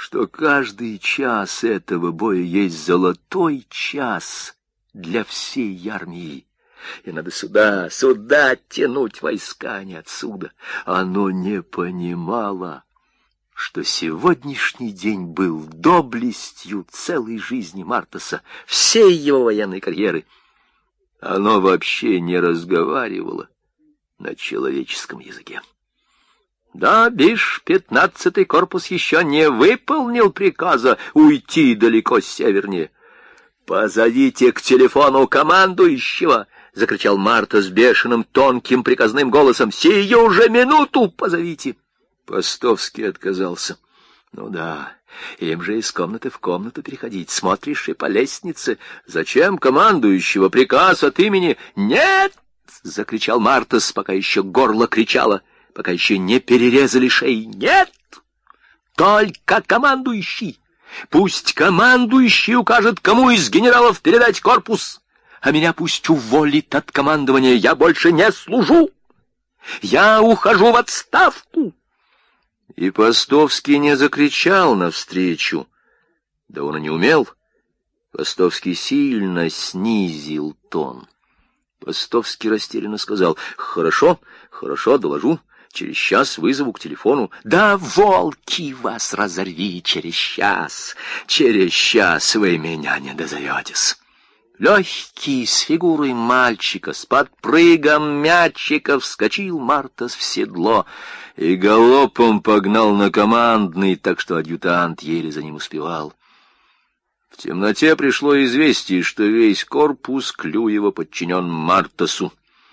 что каждый час этого боя есть золотой час для всей армии. И надо сюда тянуть войска, а не отсюда. Оно не понимало, что сегодняшний день был доблестью целой жизни Мартаса, всей его военной карьеры. Оно вообще не разговаривало на человеческом языке. Да, бишь, 15-й корпус еще не выполнил приказа уйти далеко севернее. «Позовите к телефону командующего!» — закричал Мартас бешеным, тонким, приказным голосом. «Сию же минуту позовите!» Постовский отказался. «Ну да, им же из комнаты в комнату переходить. Смотришь и по лестнице. Зачем командующего приказ от имени?» «Нет!» — закричал Мартас, пока еще горло кричало, пока еще не перерезали шеи. «Нет! Только командующий! Пусть командующий укажет, кому из генералов передать корпус, а меня пусть уволит от командования. Я больше не служу! Я ухожу в отставку!» И Постовский не закричал навстречу. Да он и не умел. Постовский сильно снизил тон. Постовский растерянно сказал: «Хорошо, доложу. Через час вызову к телефону». «Да волки вас разорви через час! Через час вы меня не дозоветесь». Легкий, с фигурой мальчика, с подпрыгом мячика вскочил Мартас в седло и галопом погнал на командный, так что адъютант еле за ним успевал. В темноте пришло известие, что весь корпус Клюева подчинен Мартасу.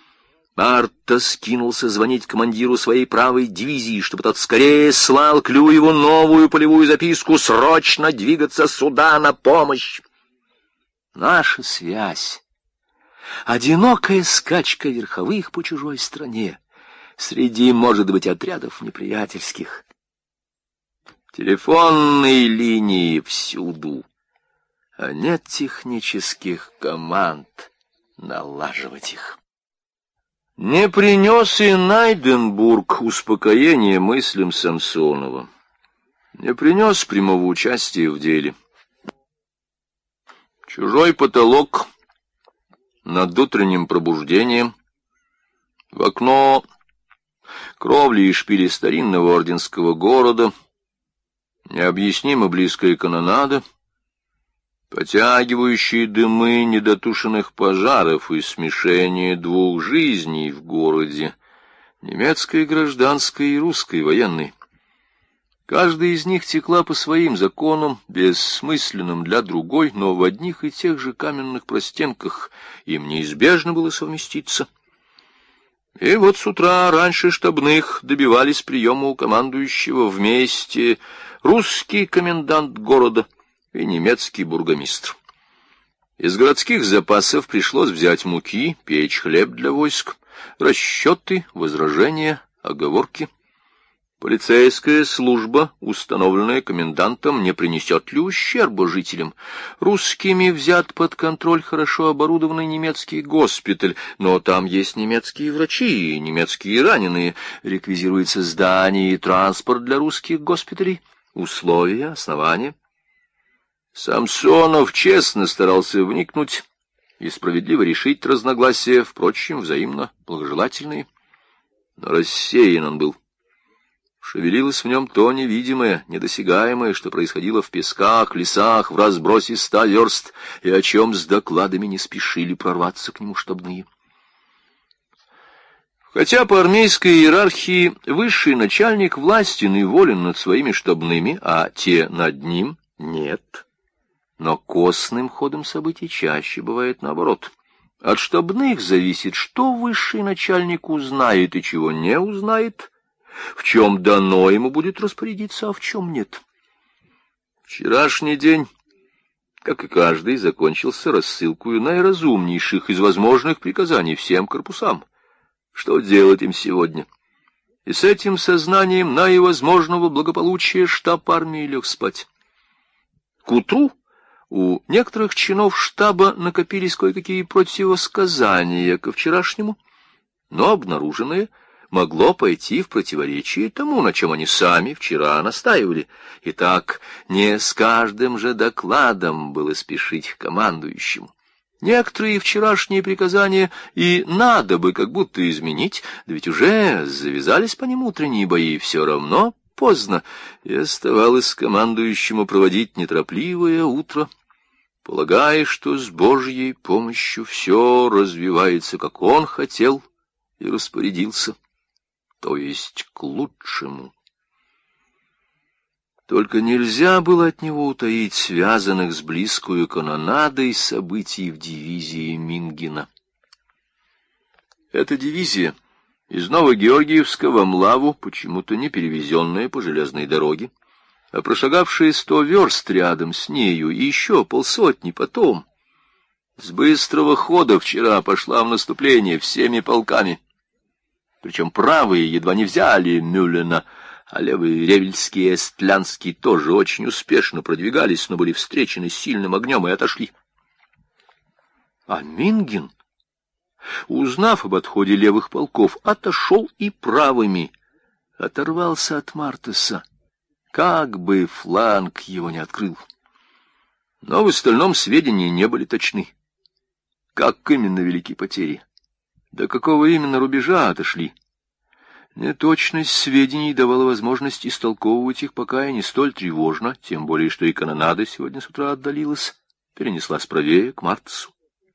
Мартас кинулся звонить командиру своей правой дивизии, чтобы тот скорее слал Клюеву новую полевую записку срочно двигаться сюда на помощь. Наша связь, одинокая скачка верховых по чужой стране, среди, может быть, отрядов неприятельских. Телефонные линии всюду, а нет технических команд налаживать их. Не принес и Найденбург успокоения мыслям Самсонова, не принес прямого участия в деле. Чужой потолок над утренним пробуждением, в окно кровли и шпили старинного орденского города, необъяснимо близкая канонада, потягивающие дымы недотушенных пожаров и смешение двух жизней в городе, немецкой гражданской и русской военной. Каждая из них текла по своим законам, бессмысленным для другой, но в одних и тех же каменных простенках им неизбежно было совместиться. И вот с утра раньше штабных добивались приема у командующего вместе русский комендант города и немецкий бургомистр. Из городских запасов пришлось взять муки, печь хлеб для войск, расчеты, возражения, оговорки. Полицейская служба, установленная комендантом, не принесет ли ущерба жителям? Русскими взят под контроль хорошо оборудованный немецкий госпиталь, но там есть немецкие врачи и немецкие раненые. Реквизируется здание и транспорт для русских госпиталей. Условия, основания. Самсонов честно старался вникнуть и справедливо решить разногласия, впрочем, взаимно благожелательные. Но рассеян он был. Шевелилось в нем то невидимое, недосягаемое, что происходило в песках, лесах, в разбросе 100 верст, и о чем с докладами не спешили прорваться к нему штабные. Хотя по армейской иерархии высший начальник властен и волен над своими штабными, а те над ним нет. Но косным ходом событий чаще бывает наоборот. От штабных зависит, что высший начальник узнает и чего не узнает, в чем дано ему будет распорядиться, а в чем нет. Вчерашний день, как и каждый, закончился рассылкой наиразумнейших из возможных приказаний всем корпусам. Что делать им сегодня? И с этим сознанием наивозможного благополучия штаб армии лег спать. К утру у некоторых чинов штаба накопились кое-какие противосказания ко вчерашнему, но обнаруженные могло пойти в противоречие тому, на чем они сами вчера настаивали. Итак, не с каждым же докладом было спешить к командующему. Некоторые вчерашние приказания и надо бы как будто изменить, да ведь уже завязались по ним утренние бои, все равно поздно, и оставалось командующему проводить неторопливое утро, полагая, что с Божьей помощью все развивается, как он хотел и распорядился, то есть к лучшему. Только нельзя было от него утаить связанных с близкою канонадой событий в дивизии Мингена. Эта дивизия из Новогеоргиевска Млаву, почему-то не перевезенная по железной дороге, а прошагавшая 100 верст рядом с нею и еще 50 потом, с быстрого хода вчера пошла в наступление всеми полками. Причем правые едва не взяли Мюллена, а левые Ревельский и Эстлянский тоже очень успешно продвигались, но были встречены сильным огнем и отошли. А Минген, узнав об отходе левых полков, отошел и правыми, оторвался от Мартеса, как бы фланг его не открыл. Но в остальном сведения не были точны. Как именно велики потери? До какого именно рубежа отошли? Неточность сведений давала возможность истолковывать их пока и не столь тревожно, тем более, что и канонада сегодня с утра отдалилась, перенеслась правее к Мартесу.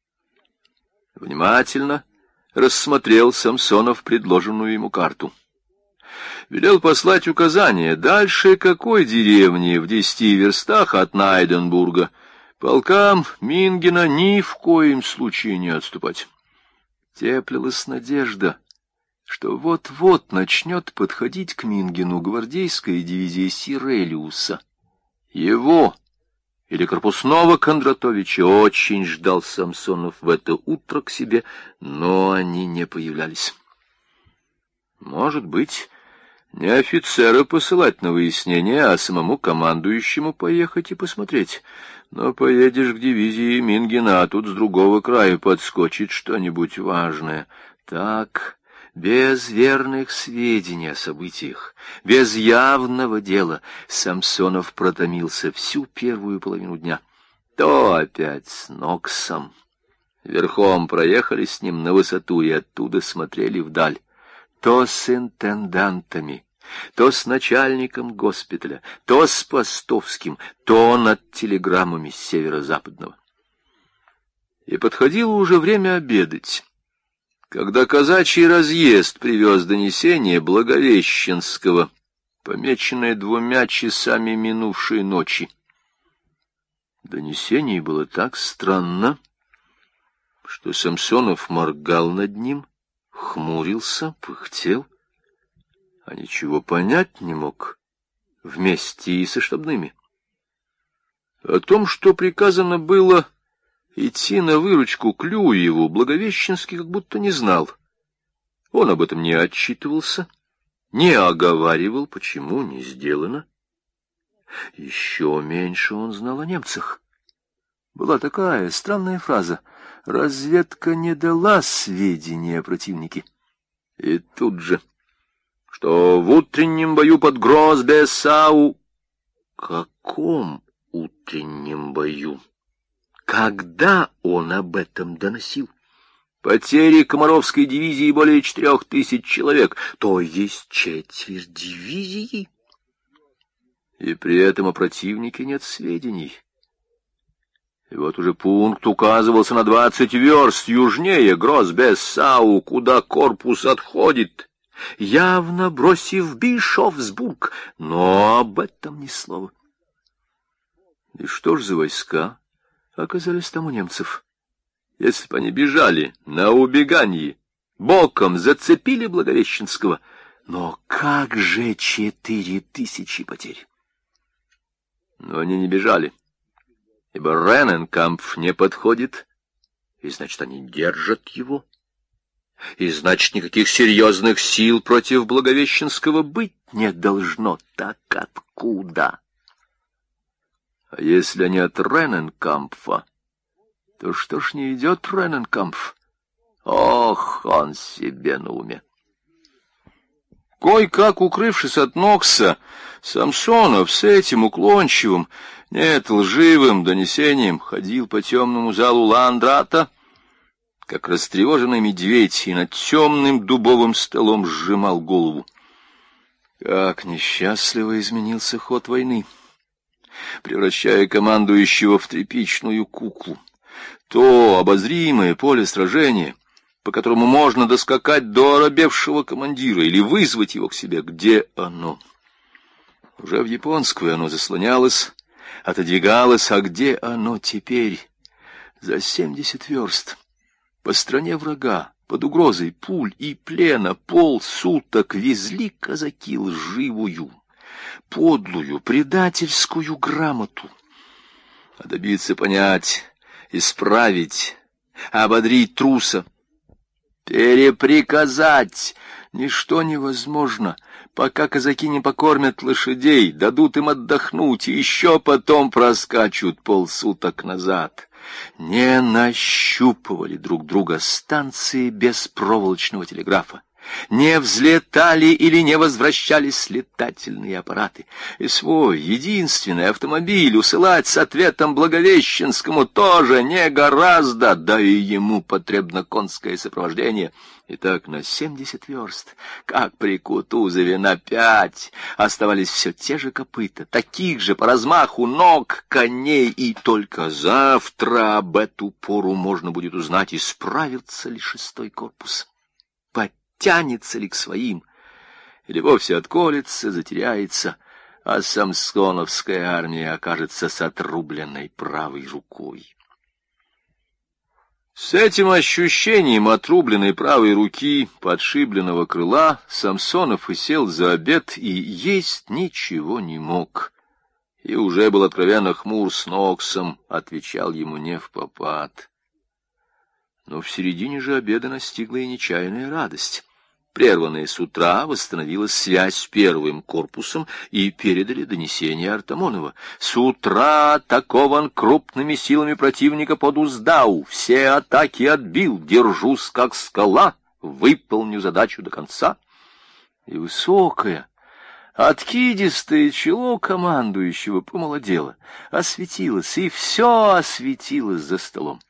Внимательно рассмотрел Самсонов предложенную ему карту. Велел послать указание, дальше какой деревни в 10 верстах от Найденбурга полкам Мингена ни в коем случае не отступать. Теплилась надежда, что вот-вот начнет подходить к Мингену гвардейская дивизия Сирелиуса. Его или корпусного Кондратовича очень ждал Самсонов в это утро к себе, но они не появлялись. Может быть, не офицера посылать на выяснение, а самому командующему поехать и посмотреть. Но поедешь к дивизии Мингена, а тут с другого края подскочит что-нибудь важное. Так, без верных сведений о событиях, без явного дела, Самсонов протомился всю первую половину дня. То опять с Ноксом. Верхом проехали с ним на высоту и оттуда смотрели вдаль. То с интендантами, то с начальником госпиталя, то с Постовским, то над телеграммами с северо-западного. И подходило уже время обедать, когда казачий разъезд привез донесение Благовещенского, помеченное 2 часами минувшей ночи. Донесение было так странно, что Самсонов моргал над ним, хмурился, пыхтел, а ничего понять не мог, вместе и со штабными. О том, что приказано было идти на выручку Клюеву, Благовещенский как будто не знал. Он об этом не отчитывался, не оговаривал, почему не сделано. Еще меньше он знал о немцах. Была такая странная фраза: «Разведка не дала сведения о противнике». И тут же, что в утреннем бою под Гросбессау... Каком утреннем бою? Когда он об этом доносил? Потери Комаровской дивизии более 4000 человек, то есть четверть дивизии. И при этом о противнике нет сведений. И вот уже пункт указывался на 20 верст южнее Гросбессау, куда корпус отходит, явно бросив Бишофсбург, но об этом ни слова. И что ж за войска оказались там у немцев? Если бы они бежали на убеганье, боком зацепили Благовещенского, но как же 4000 потерь? Но они не бежали, ибо Рененкампф не подходит, и значит, они держат его, и значит, никаких серьезных сил против Благовещенского быть не должно. Так откуда? А если они от Рененкампфа, то что ж не идет Рененкампф? Ох, он себе на уме. Кой-как укрывшись от Нокса, Самсонов с этим уклончивым, нет, лживым донесением ходил по темному залу Ландрата, как растревоженный медведь, и над темным дубовым столом сжимал голову. Как несчастливо изменился ход войны, превращая командующего в тряпичную куклу. То обозримое поле сражения, по которому можно доскакать до оробевшего командира или вызвать его к себе, где оно? Уже в японскую оно заслонялось, отодвигалось, а где оно теперь? За 70 верст, по стране врага, под угрозой пуль и плена, полсуток везли казаки лживую, подлую, предательскую грамоту. А добиться понять, исправить, ободрить труса, переприказать ничто невозможно, пока казаки не покормят лошадей, дадут им отдохнуть и еще потом проскачут полсуток назад. Не нащупывали друг друга станции беспроволочного телеграфа, не взлетали или не возвращались летательные аппараты, и свой единственный автомобиль усылать с ответом Благовещенскому тоже не гораздо, да и ему потребно конское сопровождение. Итак, на 70 верст, как при Кутузове на 5, оставались все те же копыта, таких же по размаху ног коней, и только завтра об эту пору можно будет узнать, исправится ли 6-й корпус, подтянется ли к своим, или вовсе отколется, затеряется, а самсоновская армия окажется с отрубленной правой рукой. С этим ощущением отрубленной правой руки, подшибленного крыла, Самсонов и сел за обед, и есть ничего не мог. И уже был откровенно хмур с Ноксом, отвечал ему невпопад. Но в середине же обеда настигла и нечаянная радость. Прерванная с утра, восстановилась связь с первым корпусом, и передали донесение Артамонова. С утра атакован крупными силами противника под Уздау. Все атаки отбил, держусь как скала, выполню задачу до конца. И высокое, откидистое чело командующего помолодело, осветилось, и все осветилось за столом.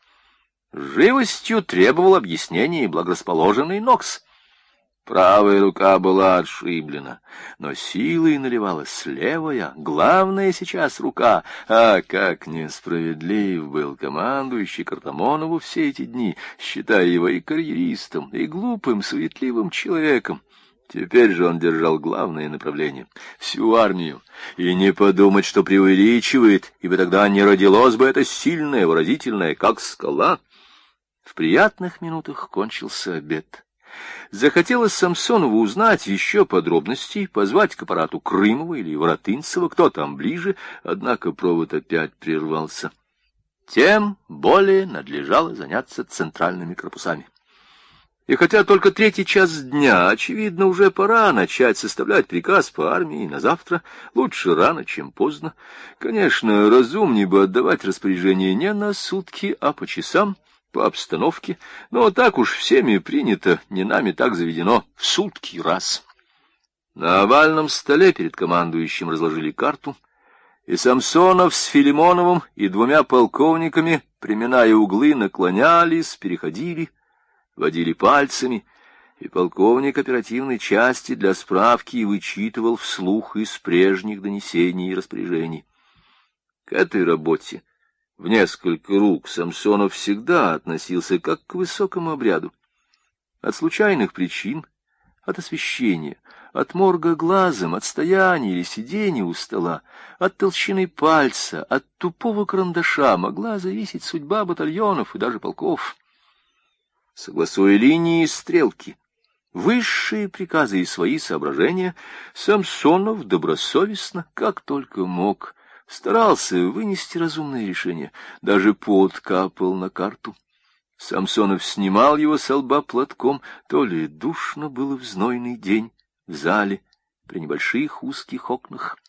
Живостью требовал объяснений благорасположенный Нокс. Правая рука была отшиблена, но силой наливалась левая, главная сейчас рука. А как несправедлив был командующий к Артамонову все эти дни, считая его и карьеристом, и глупым, суетливым человеком. Теперь же он держал главное направление, всю армию, и не подумать, что преувеличивает, ибо тогда не родилось бы это сильное, выразительное, как скала. В приятных минутах кончился обед. Захотелось Самсонову узнать еще подробностей, позвать к аппарату Крымова или Воротынцева, кто там ближе, однако провод опять прервался. Тем более надлежало заняться центральными корпусами. И хотя только 3-й час дня, очевидно, уже пора начать составлять приказ по армии на завтра, лучше рано, чем поздно. Конечно, разумнее бы отдавать распоряжение не на сутки, а по часам, по обстановке, но так уж всеми принято, не нами так заведено, в сутки раз. На овальном столе перед командующим разложили карту, и Самсонов с Филимоновым и 2 полковниками, приминая углы, наклонялись, переходили, водили пальцами, и полковник оперативной части для справки вычитывал вслух из прежних донесений и распоряжений. К этой работе в несколько рук Самсонов всегда относился как к высокому обряду. От случайных причин, от освещения, от морга глазом, от стояния или сидения у стола, от толщины пальца, от тупого карандаша могла зависеть судьба батальонов и даже полков. Согласуя линии и стрелки, высшие приказы и свои соображения, Самсонов добросовестно, как только мог, старался вынести разумное решение, даже пот капал на карту. Самсонов снимал его со лба платком, то ли душно было в знойный день в зале при небольших узких окнах.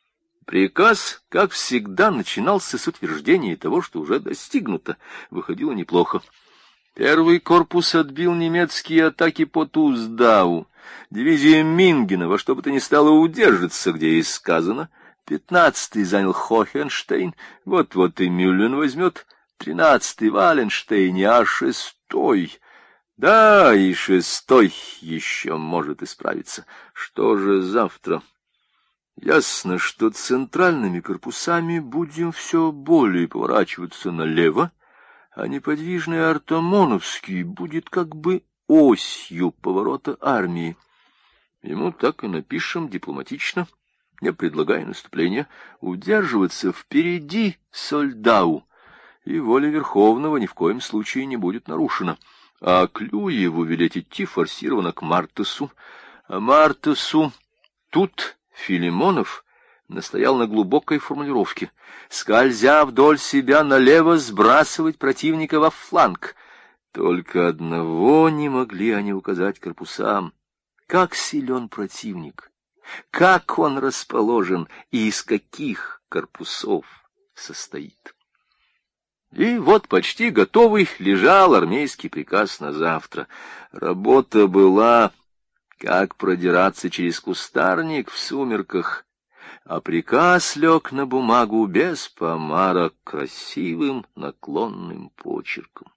Приказ, как всегда, начинался с утверждения того, что уже достигнуто. Выходило неплохо. Первый корпус отбил немецкие атаки по Туздау. Дивизия Мингена во что бы то ни стало удержится, где и сказано. 15-й занял Хохенштейн, вот-вот и Мюллен возьмет. 13-й Валенштейн, а 6-й... Да, и 6-й еще может исправиться. Что же завтра? Ясно, что центральными корпусами будем все более поворачиваться налево, а неподвижный Артамоновский будет как бы осью поворота армии. Ему так и напишем дипломатично, не предлагая наступления, удерживаться впереди Сольдау, и воля Верховного ни в коем случае не будет нарушена. А Клюеву велеть идти форсированно к Мартесу. А Мартесу тут Филимонов настоял на глубокой формулировке: скользя вдоль себя налево, сбрасывать противника во фланг. Только одного не могли они указать корпусам: как силен противник, как он расположен и из каких корпусов состоит. И вот почти готовый лежал армейский приказ на завтра. Работа была, как продираться через кустарник в сумерках, а приказ лег на бумагу без помарок красивым наклонным почерком.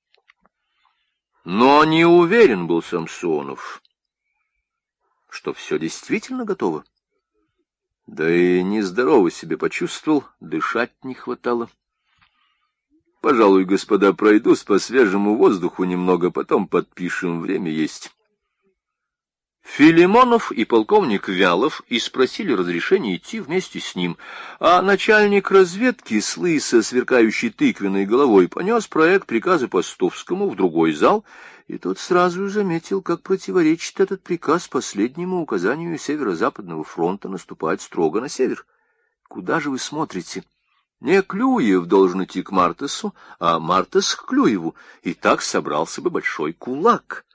Но не уверен был Самсонов, что все действительно готово. Да и нездорово себя почувствовал, дышать не хватало. Пожалуй, господа, пройдусь по свежему воздуху немного, потом подпишем, время есть. Филимонов и полковник Вялов и спросили разрешения идти вместе с ним, а начальник разведки с лысо сверкающей тыквенной головой понес проект приказа Постовскому в другой зал, и тот сразу заметил, как противоречит этот приказ последнему указанию Северо-Западного фронта наступать строго на север. Куда же вы смотрите? Не Клюев должен идти к Мартесу, а Мартес к Клюеву, и так собрался бы большой кулак.